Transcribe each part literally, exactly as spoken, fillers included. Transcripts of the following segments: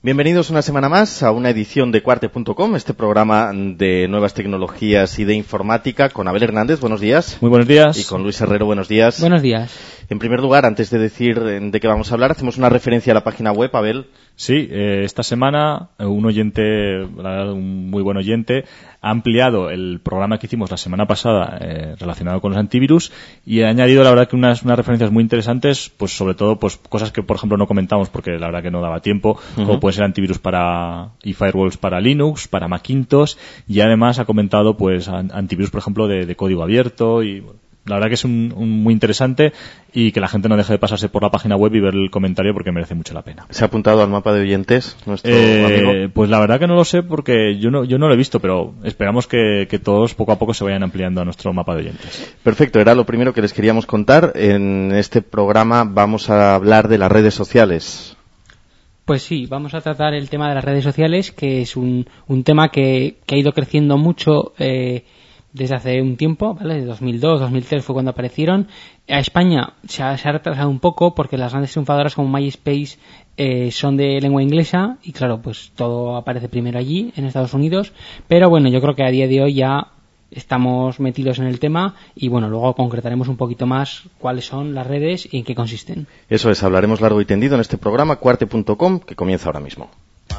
Bienvenidos una semana más a una edición de Cuarte punto com, este programa de nuevas tecnologías y de informática con Abel Hernández, buenos días. Muy buenos días. Y con Luis Herrero, buenos días. Buenos días. En primer lugar, antes de decir de qué vamos a hablar, hacemos una referencia a la página web, Abel. Sí, eh, esta semana un oyente, la verdad, un muy buen oyente, ha ampliado el programa que hicimos la semana pasada eh, relacionado con los antivirus y ha añadido, la verdad, que unas, unas referencias muy interesantes, pues sobre todo pues cosas que, por ejemplo, no comentamos porque la verdad que no daba tiempo, uh-huh. como pueden ser antivirus para y firewalls para Linux, para Macintosh, y además ha comentado pues antivirus, por ejemplo, de, de código abierto y... Bueno, la verdad que es un, un muy interesante y que la gente no deje de pasarse por la página web y ver el comentario porque merece mucho la pena. ¿Se ha apuntado al mapa de oyentes nuestro eh, amigo? Pues la verdad que no lo sé porque yo no, yo no lo he visto, pero esperamos que, que todos poco a poco se vayan ampliando a nuestro mapa de oyentes. Perfecto, era lo primero que les queríamos contar. En este programa vamos a hablar de las redes sociales. Pues sí, vamos a tratar el tema de las redes sociales, que es un, un tema que, que ha ido creciendo mucho eh, desde hace un tiempo, ¿vale? De dos mil dos, dos mil tres fue cuando aparecieron. A España se ha, se ha retrasado un poco porque las grandes triunfadoras como MySpace eh, son de lengua inglesa y claro, pues todo aparece primero allí, en Estados Unidos. Pero bueno, yo creo que a día de hoy ya estamos metidos en el tema y bueno, luego concretaremos un poquito más cuáles son las redes y en qué consisten. Eso es, hablaremos largo y tendido en este programa Cuarte punto com que comienza ahora mismo.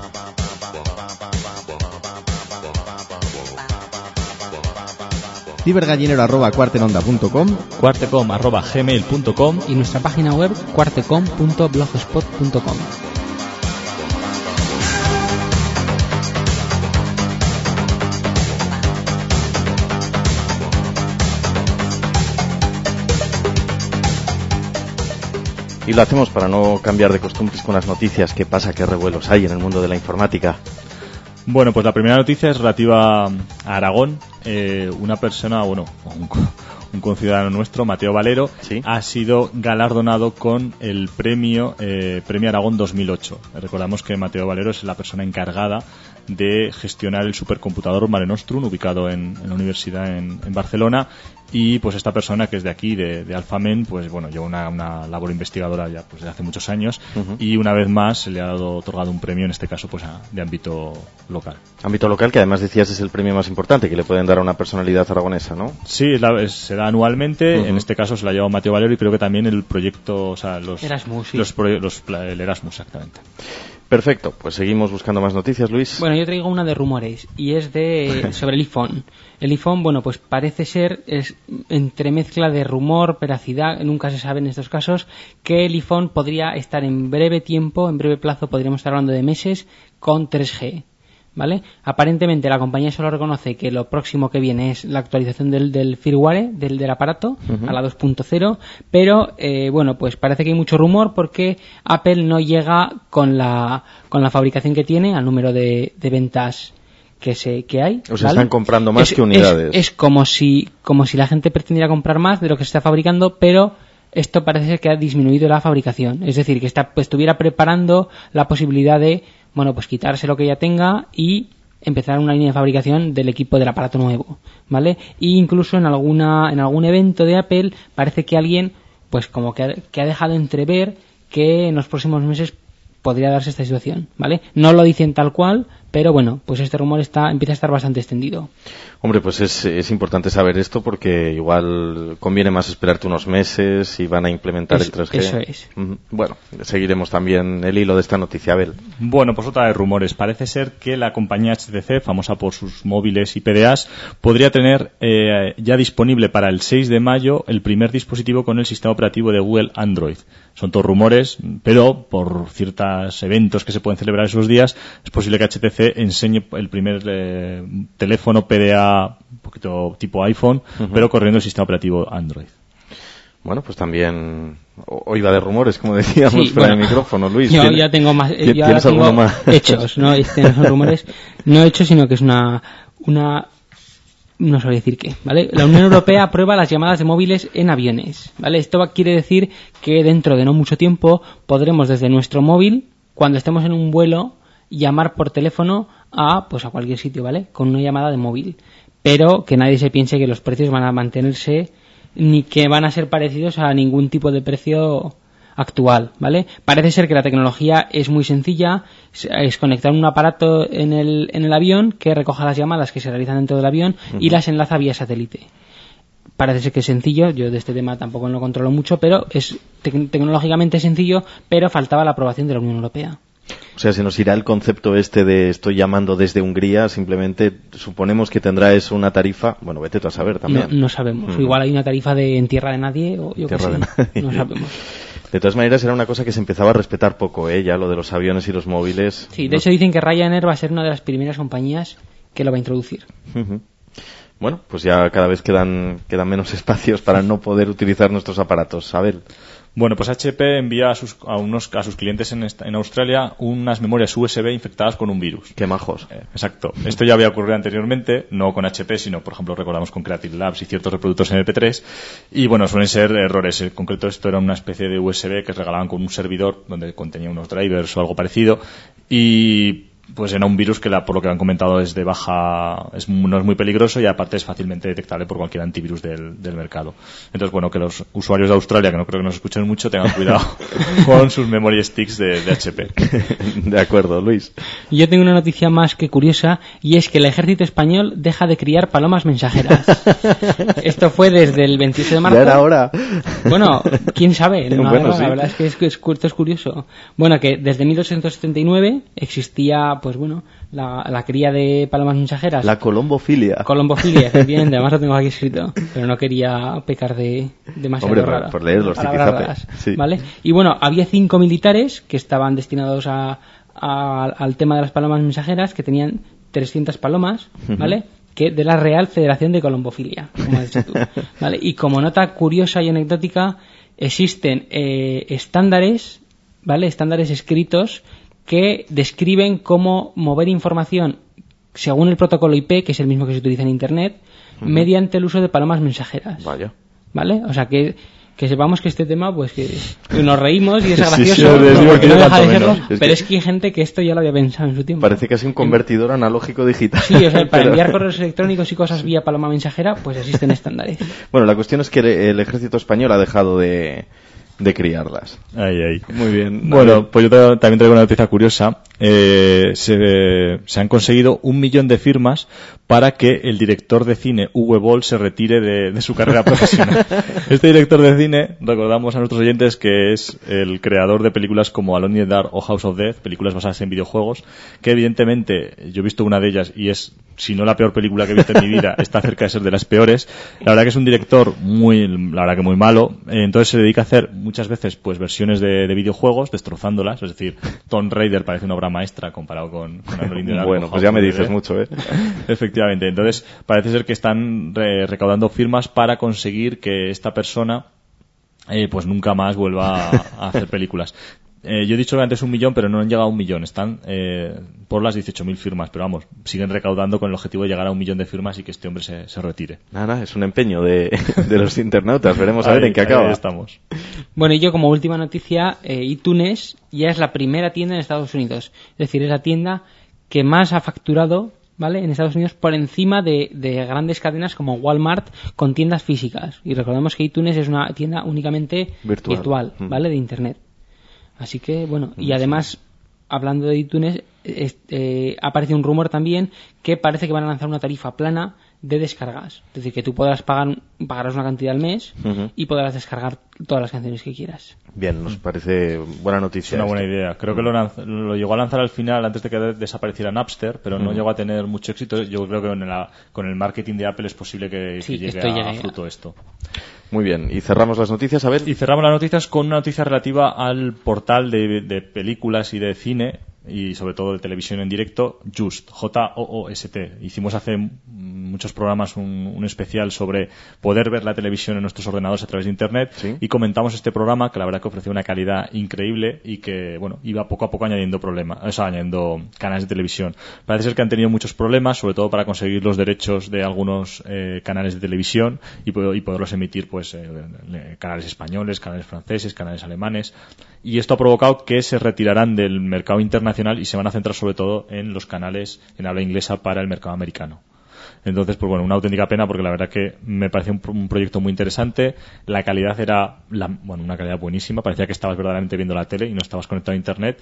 cibergallinero arroba cuartenonda punto com, cuartecom arroba gmail punto com y nuestra página web cuartecom punto blogspot punto com. Y lo hacemos para no cambiar de costumbres con las noticias. ¿Qué pasa? ¿Qué revuelos hay en el mundo de la informática? Bueno, pues la primera noticia es relativa a Aragón. Eh, una persona, bueno, un, un conciudadano nuestro, Mateo Valero, ¿sí? Ha sido galardonado con el premio eh, Premio Aragón dos mil ocho. Recordamos que Mateo Valero es la persona encargada de gestionar el supercomputador Mare Nostrum, ubicado en, en la universidad en, en Barcelona. Y pues esta persona, que es de aquí, de, de Alfamen, pues bueno, lleva una, una labor investigadora ya pues de hace muchos años, uh-huh. y una vez más se le ha dado, otorgado un premio, en este caso pues a, de ámbito local. Ámbito local, que además decías es el premio más importante que le pueden dar a una personalidad aragonesa, ¿no? Sí, es la, es, se da anualmente, uh-huh. En este caso se la ha llevado Mateo Valero y creo que también el proyecto, o sea, los Erasmus, sí. los, los, el Erasmus, exactamente. Perfecto, pues seguimos buscando más noticias, Luis. Bueno, yo traigo una de rumores y es de sobre el iPhone. El iPhone, bueno, pues parece ser es entremezcla de rumor, veracidad, nunca se sabe en estos casos, que el iPhone podría estar en breve tiempo, en breve plazo, podríamos estar hablando de meses, con tres G. ¿Vale? Aparentemente la compañía solo reconoce que lo próximo que viene es la actualización del, del firmware del, del aparato, uh-huh. a la dos punto cero, pero eh, bueno, pues parece que hay mucho rumor porque Apple no llega con la con la fabricación que tiene al número de, de ventas que se que hay. O sea, ¿vale? Están comprando más es, que unidades. Es, es como si como si la gente pretendiera comprar más de lo que se está fabricando, pero esto parece ser que ha disminuido la fabricación, es decir, que está, pues, estuviera preparando la posibilidad de, bueno, pues quitarse lo que ya tenga y empezar una línea de fabricación del equipo del aparato nuevo, ¿vale? Y incluso en alguna en algún evento de Apple parece que alguien, pues como que ha, que ha dejado entrever que en los próximos meses podría darse esta situación, ¿vale? No lo dicen tal cual, pero bueno, pues este rumor está empieza a estar bastante extendido. Hombre, pues es, es importante saber esto porque igual conviene más esperarte unos meses y van a implementar es, el tres G. Eso es. Bueno, seguiremos también el hilo de esta noticia, Abel. Bueno, pues otra de rumores. Parece ser que la compañía H T C, famosa por sus móviles y P D As, podría tener eh, ya disponible para el seis de mayo el primer dispositivo con el sistema operativo de Google Android. Son todos rumores, pero por ciertos eventos que se pueden celebrar esos días, es posible que H T C enseñe el primer eh, teléfono P D A un poquito tipo iPhone, uh-huh. pero corriendo el sistema operativo Android. Bueno, pues también hoy va de rumores, como decíamos, sí, fuera bueno, de micrófono, Luis. Yo ya tengo más, yo ¿tienes tengo alguno más? hechos, ¿no? Este no son rumores, no hechos, sino que es una, una, no sabría decir qué, ¿vale? La Unión Europea aprueba las llamadas de móviles en aviones, ¿vale? Esto quiere decir que dentro de no mucho tiempo podremos desde nuestro móvil, cuando estemos en un vuelo, llamar por teléfono a, pues a cualquier sitio, ¿vale? Con una llamada de móvil. Pero que nadie se piense que los precios van a mantenerse ni que van a ser parecidos a ningún tipo de precio actual, ¿vale? Parece ser que la tecnología es muy sencilla, es conectar un aparato en el, en el avión que recoja las llamadas que se realizan dentro del avión uh-huh. y las enlaza vía satélite. Parece ser que es sencillo, yo de este tema tampoco lo controlo mucho, pero es te- tecnológicamente sencillo, pero faltaba la aprobación de la Unión Europea. O sea, se nos irá el concepto este de estoy llamando desde Hungría, simplemente suponemos que tendrá eso una tarifa, bueno, vete tú a saber también. No, no sabemos, mm. igual hay una tarifa de en tierra de nadie o yo qué sé, no sabemos. De todas maneras era una cosa que se empezaba a respetar poco, ¿eh? Ya lo de los aviones y los móviles. Sí, de no... hecho dicen que Ryanair va a ser una de las primeras compañías que lo va a introducir. Uh-huh. Bueno, pues ya cada vez quedan quedan menos espacios para no poder utilizar nuestros aparatos. Abel. Bueno, pues H P envía a sus, a unos, a sus clientes en, esta, en Australia unas memorias U S B infectadas con un virus. ¡Qué majos! Eh, exacto. Esto ya había ocurrido anteriormente, no con H P, sino, por ejemplo, recordamos con Creative Labs y ciertos reproductores M P tres. Y, bueno, suelen ser errores. En concreto, esto era una especie de U S B que regalaban con un servidor donde contenía unos drivers o algo parecido. Y... pues era un virus que la, por lo que han comentado es de baja, es, no es muy peligroso y aparte es fácilmente detectable por cualquier antivirus del, del mercado. Entonces, bueno, que los usuarios de Australia, que no creo que nos escuchen mucho, tengan cuidado con sus memory sticks de, de H P. De acuerdo, Luis. Yo tengo una noticia más que curiosa y es que el ejército español deja de criar palomas mensajeras. Esto fue desde el veintiocho de marzo. Ya era hora. Bueno, quién sabe, no, bueno, no, sí. La verdad es que es, es, esto es curioso. Bueno, que desde mil ochocientos setenta y nueve existía pues bueno, la, la cría de palomas mensajeras. La colombofilia. Colombofilia, efectivamente, además lo tengo aquí escrito, pero no quería pecar de demasiado Hombre, raro. por leer los raras, sí. ¿vale? Y bueno, había cinco militares que estaban destinados a, a, al tema de las palomas mensajeras, que tenían trescientas palomas, ¿vale? Uh-huh. Que de la Real Federación de Colombofilia, como has dicho tú, ¿vale? Y como nota curiosa y anecdótica, existen eh, estándares, ¿vale? Estándares escritos que describen cómo mover información según el protocolo I P, que es el mismo que se utiliza en Internet, uh-huh. mediante el uso de palomas mensajeras. Vaya. ¿Vale? O sea, que, que sepamos que este tema, pues que, que nos reímos y es gracioso, sí, sí, no, porque no deja de serlo, es pero que es que hay gente que esto ya lo había pensado en su tiempo. Parece casi un convertidor en... analógico digital. Sí, o sea, para pero... enviar correos electrónicos y cosas vía paloma mensajera, pues existen estándares. Bueno, la cuestión es que el ejército español ha dejado de... de criarlas. Ay, ay. Muy bien. Bueno, vale. Pues yo te, también traigo una noticia curiosa. Eh, se, se han conseguido un millón de firmas para que el director de cine Uwe Boll se retire de, de su carrera profesional. Este director de cine, recordamos a nuestros oyentes que es el creador de películas como Alone in the Dark o House of Death, películas basadas en videojuegos, que evidentemente yo he visto una de ellas y es, si no la peor película que he visto en mi vida, está cerca de ser de las peores. La verdad que es un director muy, la verdad que muy malo. Entonces se dedica a hacer muchas veces pues versiones de, de videojuegos, destrozándolas, es decir, Tomb Raider parece una obra maestra comparado con, con Alone in the Dark. Bueno, pues ya me dices mucho, ¿eh? Efectivamente. Entonces, parece ser que están re- recaudando firmas para conseguir que esta persona eh, pues nunca más vuelva a, a hacer películas. Eh, yo he dicho que antes un millón, pero no han llegado a un millón. Están eh, por las dieciocho mil firmas, pero vamos, siguen recaudando con el objetivo de llegar a un millón de firmas y que este hombre se, se retire. Nada, es un empeño de, de los internautas. Veremos a ver ahí, en qué acaba. Ahí estamos. Bueno, y yo como última noticia, eh, iTunes ya es la primera tienda en Estados Unidos. Es decir, es la tienda que más ha facturado, ¿vale?, en Estados Unidos por encima de, de grandes cadenas como Walmart con tiendas físicas. Y recordemos que iTunes es una tienda únicamente virtual, virtual ¿vale?, de Internet. Así que, bueno, y además, hablando de iTunes, este, ha aparecido un rumor también que parece que van a lanzar una tarifa plana de descargas. Es decir, que tú podrás pagar pagarás una cantidad al mes uh-huh. y podrás descargar todas las canciones que quieras. Bien, nos parece buena noticia. Es una buena esto. idea. Creo que lo, lanz- lo llegó a lanzar al final antes de que desapareciera Napster, pero uh-huh. no llegó a tener mucho éxito. Yo creo que con, la, con el marketing de Apple es posible que, sí, que llegue esto a, llegue a fruto esto. Muy bien, y cerramos las noticias, a ver. Y cerramos las noticias con una noticia relativa al portal de, de películas y de cine y sobre todo de televisión en directo, Just, J O O S T. Hicimos hace muchos programas un, un especial sobre poder ver la televisión en nuestros ordenadores a través de Internet, ¿sí?, y comentamos este programa que la verdad que ofrecía una calidad increíble y que, bueno, iba poco a poco añadiendo problemas, o sea, añadiendo canales de televisión. Parece ser que han tenido muchos problemas, sobre todo para conseguir los derechos de algunos eh, canales de televisión y, y poderlos emitir, pues, eh, canales españoles, canales franceses, canales alemanes. Y esto ha provocado que se retirarán del mercado internacional y se van a centrar sobre todo en los canales en habla inglesa para el mercado americano. Entonces, pues bueno, una auténtica pena porque la verdad que me pareció un, un proyecto muy interesante. La calidad era, la, bueno, una calidad buenísima. Parecía que estabas verdaderamente viendo la tele y no estabas conectado a internet.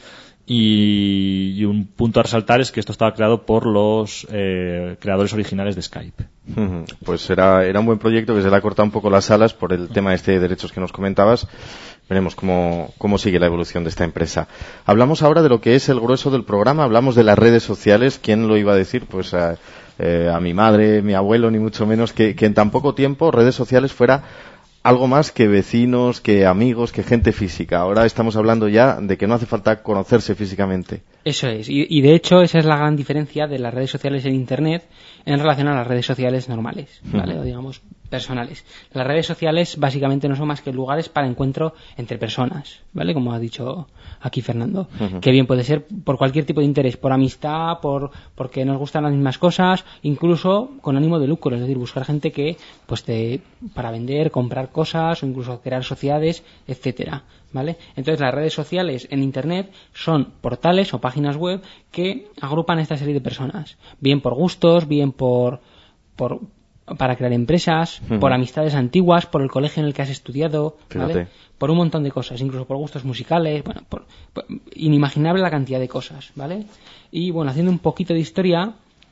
Y, y un punto a resaltar es que esto estaba creado por los eh, creadores originales de Skype. Pues era, era un buen proyecto que se le ha cortado un poco las alas por el tema este de derechos que nos comentabas. Veremos cómo, cómo sigue la evolución de esta empresa. Hablamos ahora de lo que es el grueso del programa, hablamos de las redes sociales. ¿Quién lo iba a decir? Pues a, eh, a mi madre, mi abuelo, ni mucho menos, que, que en tan poco tiempo redes sociales fuera algo más que vecinos, que amigos, que gente física. Ahora estamos hablando ya de que no hace falta conocerse físicamente. Eso es, y, y de hecho esa es la gran diferencia de las redes sociales en Internet en relación a las redes sociales normales, ¿vale? Uh-huh. O digamos personales. Las redes sociales básicamente no son más que lugares para encuentro entre personas, ¿vale? Como ha dicho aquí Fernando, uh-huh. que bien puede ser por cualquier tipo de interés, por amistad, por porque nos gustan las mismas cosas, incluso con ánimo de lucro, es decir, buscar gente que pues te para vender, comprar cosas o incluso crear sociedades, etcétera, ¿vale? Entonces las redes sociales en Internet son portales o páginas web que agrupan a esta serie de personas, bien por gustos, bien por por para crear empresas, uh-huh. por amistades antiguas, por el colegio en el que has estudiado, ¿vale? Por un montón de cosas, incluso por gustos musicales, bueno, por, por, inimaginable la cantidad de cosas, ¿vale? Y bueno, haciendo un poquito de historia,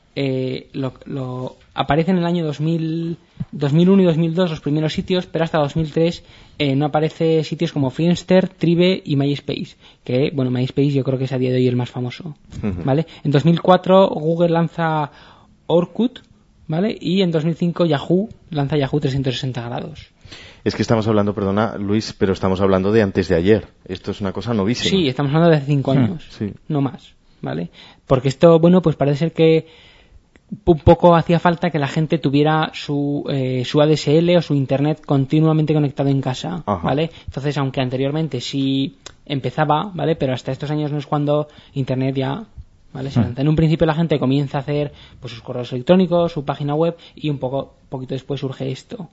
eh, lo, lo aparece en el año dos mil, dos mil uno y dos mil dos los primeros sitios, pero hasta dos mil tres eh, no aparece sitios como Friendster, Tribe y MySpace, que bueno, MySpace yo creo que es a día de hoy el más famoso, uh-huh. ¿vale? En dos mil cuatro Google lanza Orkut, ¿vale? Y en dos mil cinco Yahoo lanza Yahoo trescientos sesenta grados. Es que estamos hablando, perdona Luis, pero estamos hablando de antes de ayer. Esto es una cosa novísima. Sí, estamos hablando de hace cinco años, sí. no más, ¿vale? Porque esto, bueno, pues parece ser que un poco hacía falta que la gente tuviera su eh, su A D S L o su internet continuamente conectado en casa, Ajá. ¿vale? Entonces, aunque anteriormente sí empezaba, ¿vale? Pero hasta estos años no es cuando internet ya... ¿vale? Mm. En un principio la gente comienza a hacer pues sus correos electrónicos, su página web y un poco poquito después surge esto.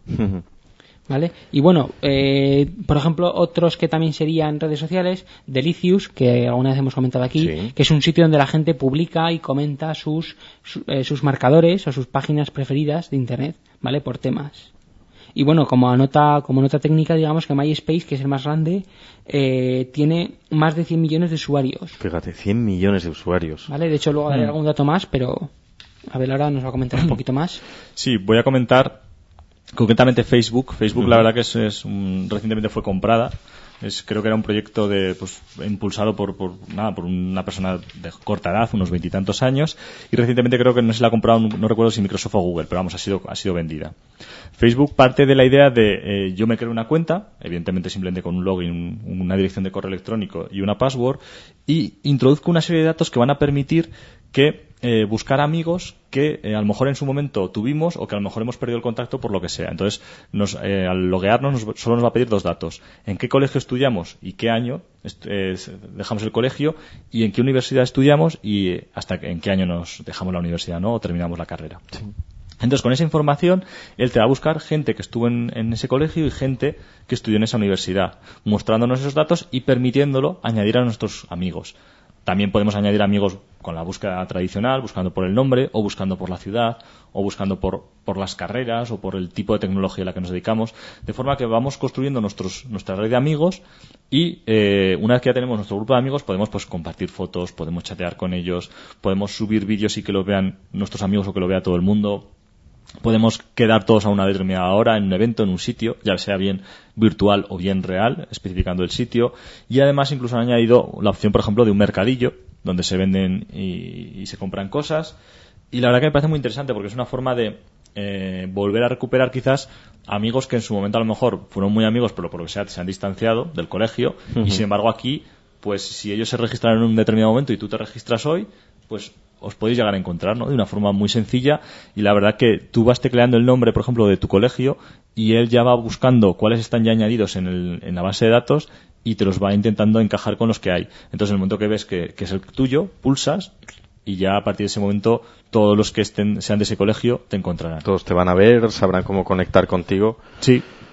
¿Vale? Y bueno, eh, por ejemplo, otros que también serían redes sociales, Delicious, que alguna vez hemos comentado aquí, sí. que es un sitio donde la gente publica y comenta sus su, eh, sus marcadores o sus páginas preferidas de internet, ¿vale? Por temas. Y bueno, como nota, como nota técnica, digamos que MySpace, que es el más grande, eh, tiene más de cien millones de usuarios. Fíjate, cien millones de usuarios. Vale, de hecho luego daré mm. algún dato más, pero a ver, ahora nos va a comentar un poquito más. Sí, voy a comentar concretamente Facebook. Facebook, uh-huh. la verdad que es, es un, recientemente fue comprada. Es, creo que era un proyecto de, pues, impulsado por, por, nada, por una persona de corta edad, unos veintitantos años, y recientemente creo que no se la ha comprado, no recuerdo si Microsoft o Google, pero vamos, ha sido, ha sido vendida. Facebook parte de la idea de, eh, yo me creo una cuenta, evidentemente simplemente con un login, un, una dirección de correo electrónico y una password, y introduzco una serie de datos que van a permitir que eh, buscar amigos que eh, a lo mejor en su momento tuvimos o que a lo mejor hemos perdido el contacto por lo que sea. Entonces, nos, eh, al loguearnos nos, solo nos va a pedir dos datos. En qué colegio estudiamos y qué año eh, dejamos el colegio, y en qué universidad estudiamos y hasta en qué año nos dejamos la universidad, ¿no? O terminamos la carrera. Sí. Entonces, con esa información, él te va a buscar gente que estuvo en, en ese colegio y gente que estudió en esa universidad, mostrándonos esos datos y permitiéndolo añadir a nuestros amigos. También podemos añadir amigos con la búsqueda tradicional, buscando por el nombre, o buscando por la ciudad, o buscando por, por las carreras, o por el tipo de tecnología a la que nos dedicamos, de forma que vamos construyendo nuestros, nuestra red de amigos y eh, una vez que ya tenemos nuestro grupo de amigos podemos pues compartir fotos, podemos chatear con ellos, podemos subir vídeos y que lo vean nuestros amigos o que lo vea todo el mundo. Podemos quedar todos a una determinada hora en un evento, en un sitio, ya sea bien virtual o bien real, especificando el sitio. Y además incluso han añadido la opción, por ejemplo, de un mercadillo, donde se venden y, y se compran cosas. Y la verdad que me parece muy interesante porque es una forma de eh, volver a recuperar quizás amigos que en su momento a lo mejor fueron muy amigos, pero por lo que sea se han distanciado del colegio. Uh-huh. Y sin embargo aquí, pues si ellos se registraron en un determinado momento y tú te registras hoy, pues os podéis llegar a encontrar, ¿no? De una forma muy sencilla, y la verdad que tú vas tecleando el nombre, por ejemplo, de tu colegio y él ya va buscando cuáles están ya añadidos en, el, en la base de datos y te los va intentando encajar con los que hay. Entonces, en el momento que ves que, que es el tuyo, pulsas y ya a partir de ese momento todos los que estén sean de ese colegio te encontrarán. Todos te van a ver, sabrán cómo conectar contigo. Sí.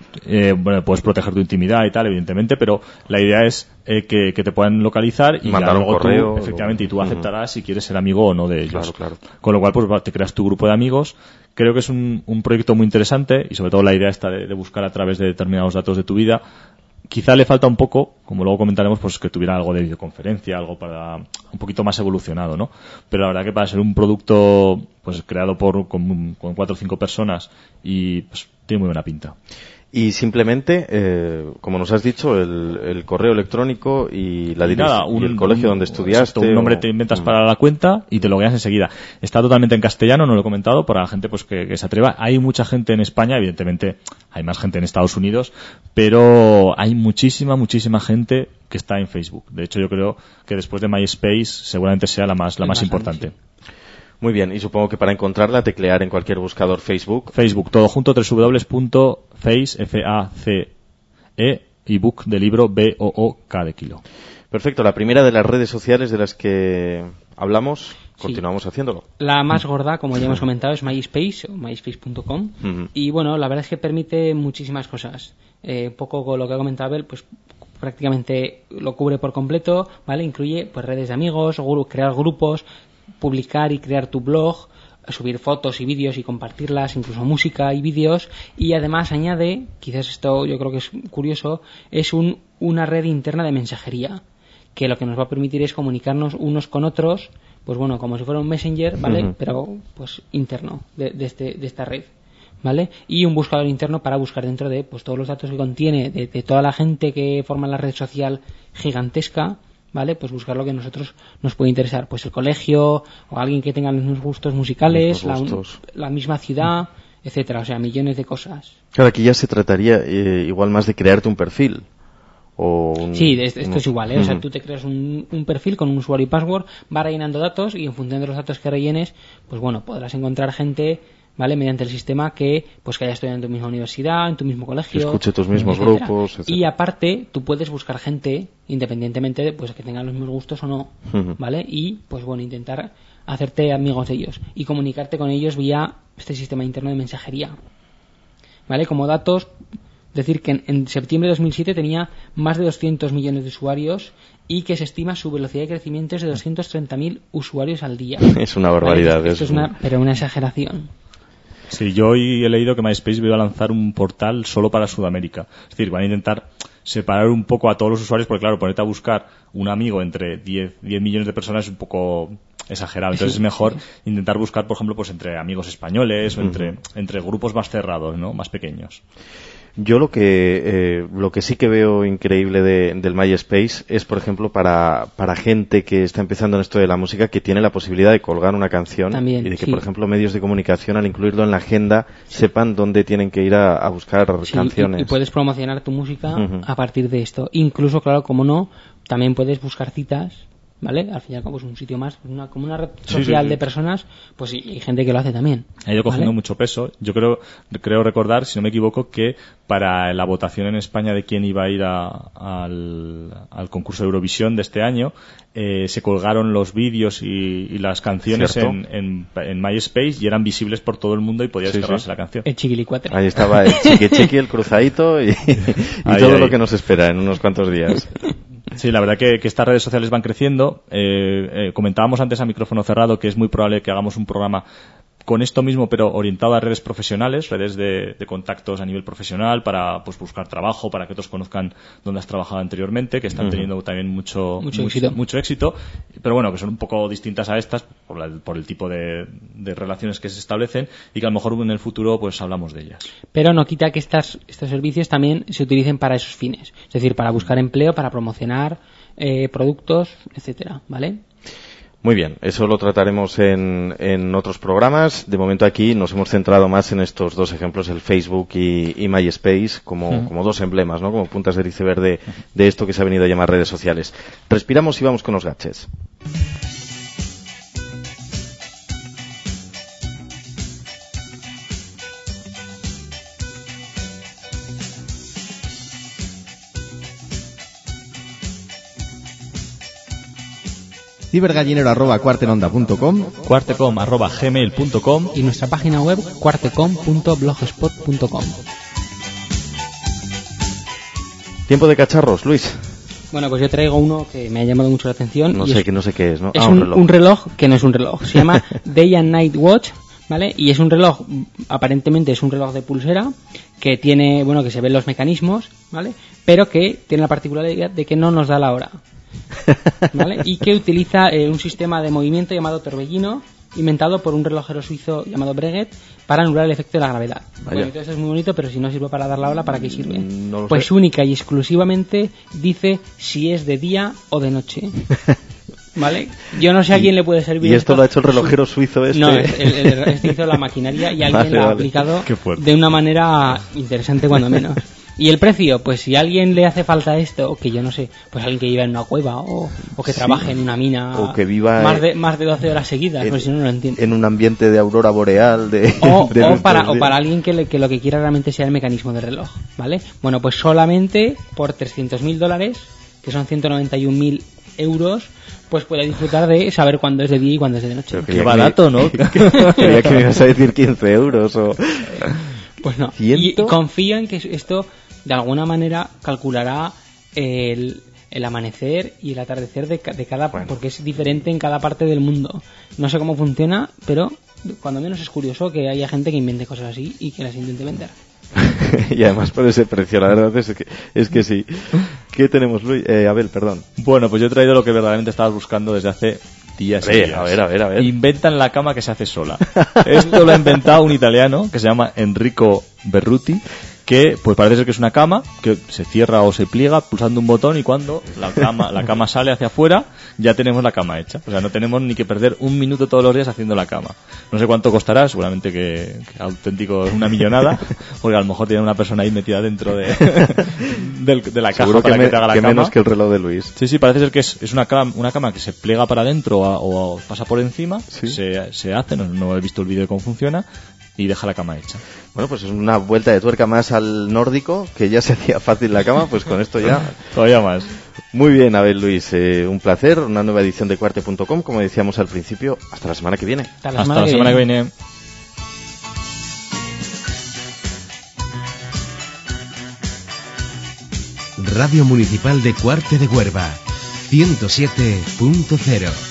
Eh, bueno, puedes proteger tu intimidad y tal, evidentemente, pero la idea es eh, que, que te puedan localizar y mandar un correo, tú, efectivamente, y tú aceptarás uh-huh. si quieres ser amigo o no de ellos. Claro, claro. Con lo cual, pues te creas tu grupo de amigos. Creo que es un, un proyecto muy interesante y sobre todo la idea está de, de buscar a través de determinados datos de tu vida. Quizá le falta un poco, como luego comentaremos, pues que tuviera algo de videoconferencia, algo para un poquito más evolucionado, ¿no? Pero la verdad que para ser un producto pues creado por con, con cuatro o cinco personas y pues tiene muy buena pinta. Y simplemente, eh, como nos has dicho, el, el correo electrónico y la dirección y el colegio un, donde estudiaste. Exacto, un nombre o... te inventas mm. para la cuenta y te lo logueas enseguida. Está totalmente en castellano, no lo he comentado, para la gente pues que, que se atreva. Hay mucha gente en España, evidentemente hay más gente en Estados Unidos, pero hay muchísima, muchísima gente que está en Facebook. De hecho, yo creo que después de MySpace seguramente sea la más, la más importante. Sí. Muy bien, y supongo que para encontrarla, teclear en cualquier buscador Facebook. Facebook, todo junto, doble u doble u doble u punto face, F A C E, y book de libro, B O O K de kilo. Perfecto, la primera de las redes sociales de las que hablamos, continuamos sí. haciéndolo. La más gorda, como ya hemos comentado, es MySpace, o myspace punto com, uh-huh. y bueno, la verdad es que permite muchísimas cosas. Eh, un poco con lo que ha comentado Abel, pues prácticamente lo cubre por completo, ¿vale? Incluye pues redes de amigos, gru- crear grupos, publicar y crear tu blog, subir fotos y vídeos y compartirlas, incluso música y vídeos, y además añade, quizás esto yo creo que es curioso, es un, una red interna de mensajería, que lo que nos va a permitir es comunicarnos unos con otros, pues bueno, como si fuera un Messenger, ¿vale? Uh-huh. Pero pues interno de, de, este, de esta red, ¿vale? Y un buscador interno para buscar dentro de pues todos los datos que contiene de, de toda la gente que forma la red social gigantesca, ¿vale? Pues buscar lo que a nosotros nos puede interesar, pues el colegio o alguien que tenga los mismos gustos musicales, los gustos. La, la misma ciudad, mm. etcétera, o sea, millones de cosas. Claro, aquí ya se trataría eh, igual más de crearte un perfil. O un, sí, esto un... es igual, ¿eh? Uh-huh. O sea, tú te creas un, un perfil con un usuario y password, va rellenando datos y en función de los datos que rellenes, pues bueno, podrás encontrar gente, ¿vale? Mediante el sistema que pues que haya estudiado en tu misma universidad, en tu mismo colegio, escuche tus mismos etcétera. grupos, etcétera. Y aparte tú puedes buscar gente independientemente de pues que tengan los mismos gustos o no, uh-huh. ¿vale? Y pues bueno, intentar hacerte amigos de ellos y comunicarte con ellos vía este sistema interno de mensajería, ¿vale? Como datos, decir que en, en septiembre de dos mil siete tenía más de doscientos millones de usuarios y que se estima su velocidad de crecimiento es de doscientos treinta mil usuarios al día. Es una barbaridad. ¿Vale? Esto es una, pero una exageración. Sí, yo hoy he leído que MySpace va a lanzar un portal solo para Sudamérica. Es decir, van a intentar separar un poco a todos los usuarios, porque claro, ponerte a buscar un amigo entre diez millones de personas es un poco exagerado. Entonces sí, es mejor sí. intentar buscar, por ejemplo, pues entre amigos españoles o entre, uh-huh. entre grupos más cerrados, ¿no? Más pequeños. Yo lo que eh, lo que sí que veo increíble de, del MySpace es, por ejemplo, para, para gente que está empezando en esto de la música, que tiene la posibilidad de colgar una canción También, y de que, sí. por ejemplo, medios de comunicación, al incluirlo en la agenda, sí. sepan dónde tienen que ir a, a buscar sí, canciones. Y, y puedes promocionar tu música uh-huh. a partir de esto. Incluso, claro, como no, también puedes buscar citas, ¿vale? Al fin y al cabo es un sitio más, una, como una red social sí, sí, sí. de personas, pues y, y gente que lo hace también. Ha ido cogiendo ¿vale? mucho peso. Yo creo creo recordar, si no me equivoco, que para la votación en España de quién iba a ir a, al, al concurso de Eurovisión de este año, eh, se colgaron los vídeos y, y las canciones en, en, en MySpace y eran visibles por todo el mundo y podía sí, descargarse sí. la canción. El chiquilicuatre. Ahí estaba el chiqui chiqui, el cruzadito y, y ahí, todo ahí. lo que nos espera en unos cuantos días. Sí, la verdad que, que estas redes sociales van creciendo. Eh, eh, comentábamos antes a micrófono cerrado que es muy probable que hagamos un programa con esto mismo, pero orientado a redes profesionales, redes de, de contactos a nivel profesional para pues buscar trabajo, para que otros conozcan dónde has trabajado anteriormente, que están uh-huh. teniendo también mucho, mucho, mucho, éxito. mucho éxito, pero bueno, que son un poco distintas a estas por, la, por el tipo de, de relaciones que se establecen y que a lo mejor en el futuro pues hablamos de ellas. Pero no quita que estas, estos servicios también se utilicen para esos fines, es decir, para buscar empleo, para promocionar eh, productos, etcétera, ¿vale? Muy bien, eso lo trataremos en, en otros programas. De momento aquí nos hemos centrado más en estos dos ejemplos, el Facebook y, y MySpace, como, uh-huh. como dos emblemas, ¿no? Como puntas del iceberg de, de esto que se ha venido a llamar redes sociales. Respiramos y vamos con los gadgets. cibergallinero arroba cuartenonda punto com, cuartecom arroba gmail punto com y nuestra página web cuartecom punto blogspot punto com. Tiempo de cacharros, Luis. Bueno, pues yo traigo uno que me ha llamado mucho la atención. No y sé, es, que no sé qué es, ¿no? Es ah, un, un, reloj. un reloj que no es un reloj. Se llama Day and Night Watch, ¿vale? Y es un reloj, aparentemente es un reloj de pulsera que tiene, bueno, que se ven los mecanismos, ¿vale? Pero que tiene la particularidad de que no nos da la hora, ¿vale? Y que utiliza eh, un sistema de movimiento llamado torbellino, inventado por un relojero suizo llamado Breguet para anular el efecto de la gravedad. Vaya. Bueno, entonces es muy bonito, pero si no sirve para dar la hora, ¿para qué sirve? No lo pues sé. única y exclusivamente dice si es de día o de noche. ¿Vale? Yo no sé a quién le puede servir. ¿Y esto lo ha hecho el relojero suizo este? No, el, el, el, este hizo la maquinaria y alguien Vale, la ha vale. aplicado Qué fuerte. de una manera interesante cuando menos. ¿Y el precio? Pues si a alguien le hace falta esto, o que yo no sé, pues alguien que viva en una cueva o, o que Sí. trabaje en una mina O que viva más de, más de doce horas seguidas, en, pues si no, no lo entiendo. en un ambiente de aurora boreal, de... O, de o luz para, del o día. para alguien que, le- que lo que quiera realmente sea el mecanismo del reloj, ¿vale? Bueno, pues solamente por trescientos mil dólares, que son ciento noventa y un mil euros, pues puede disfrutar de saber cuándo es de día y cuándo es de noche. Pero Qué creía que barato, me- ¿no? Creía que me ibas a decir quince euros o... Pues no. Y, ¿Ciento? y confío en que esto de alguna manera calculará el, el amanecer y el atardecer de, ca- de cada, Bueno. porque es diferente en cada parte del mundo. No sé cómo funciona, pero cuando menos es curioso que haya gente que invente cosas así y que las intente vender. Y además por ese precio, la verdad es que, es que sí. ¿Qué tenemos, Luis? Eh, Abel, perdón. Bueno, pues yo he traído lo que verdaderamente estabas buscando desde hace días y A ver, días. a ver, a ver, a ver. Inventan la cama que se hace sola. Esto lo ha inventado un italiano que se llama Enrico Berruti, que pues parece ser que es una cama que se cierra o se pliega pulsando un botón y cuando la cama, la cama sale hacia afuera ya tenemos la cama hecha. O sea, no tenemos ni que perder un minuto todos los días haciendo la cama. No sé cuánto costará, seguramente que, que auténtico una millonada, porque a lo mejor tiene una persona ahí metida dentro de, del- de la caja Seguro para que, que, me- te haga la que cama. menos que el reloj de Luis. Sí, sí, parece ser que es, es una, cama, una cama que se plega para adentro o, o pasa por encima, Sí. se, se hace, no, no he visto el vídeo de cómo funciona, y deja la cama hecha. Bueno, pues es una vuelta de tuerca más al nórdico, que ya se hacía fácil la cama, pues con esto ya... Todavía más. Muy bien, Abel, Luis, eh, un placer, una nueva edición de cuarte punto com, como decíamos al principio, hasta la semana que viene. Hasta la Hasta semana la que semana viene. que viene. Radio Municipal de Cuarte de Huerva, ciento siete punto cero.